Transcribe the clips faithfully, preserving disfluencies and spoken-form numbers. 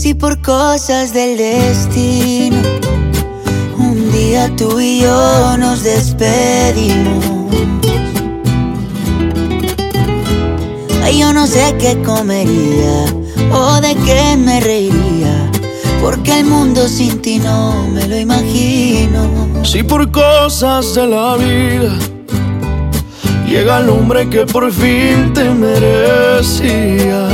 Si por cosas del destino un día tú y yo nos despedimos, ay, yo no sé qué comería o de qué me reiría, porque el mundo sin ti no me lo imagino. Si por cosas de la vida llega el hombre que por fin te merecías,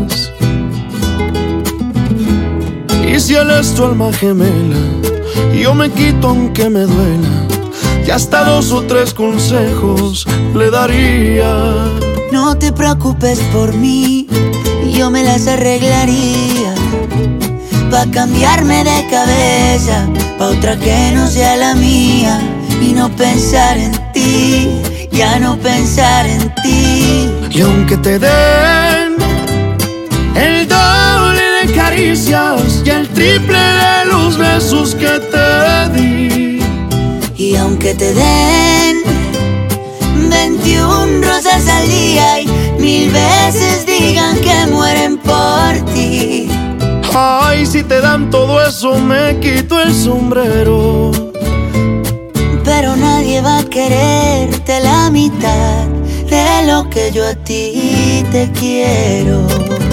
y si él es tu alma gemela, yo me quito aunque me duela, y hasta dos o tres consejos le daría. No te preocupes por mí, yo me las arreglaría, pa' cambiarme de cabeza, pa' otra que no sea la mía, y no pensar en ti, ya no pensar en ti. Y aunque te den el doble de caricias y el triple de los besos que te di, y aunque te den veintiún rosas al día y mil veces digan que mueren por ti, ay, si te dan todo eso me quito el sombrero. pero nadie va a quererte la mitad de lo que yo a ti te quiero.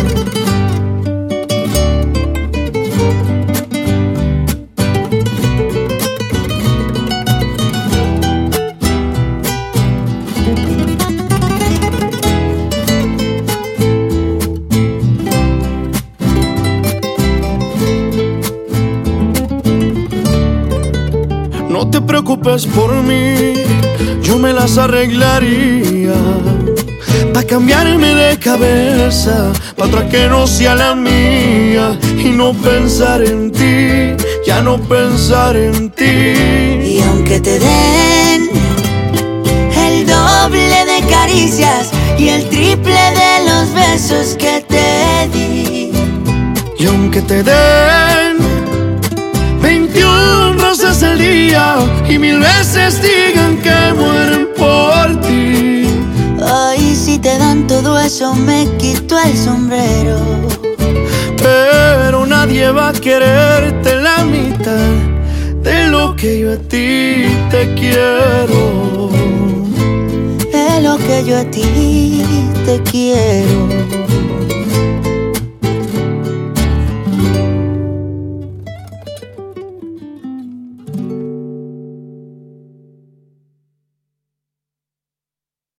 No te preocupes por mí, yo me las arreglaría, pa' cambiarme de cabeza, pa' otra que no sea la mía, y no pensar en ti, ya no pensar en ti. Y aunque te den el doble de caricias y el triple de los besos que te di, y aunque te den veintiún rosas al día y mil veces digan que mueren por ti, ay, si te dan todo eso me quito el sombrero. pero nadie va a quererte la mitad de lo que yo a ti te quiero, De lo que yo a ti te quiero.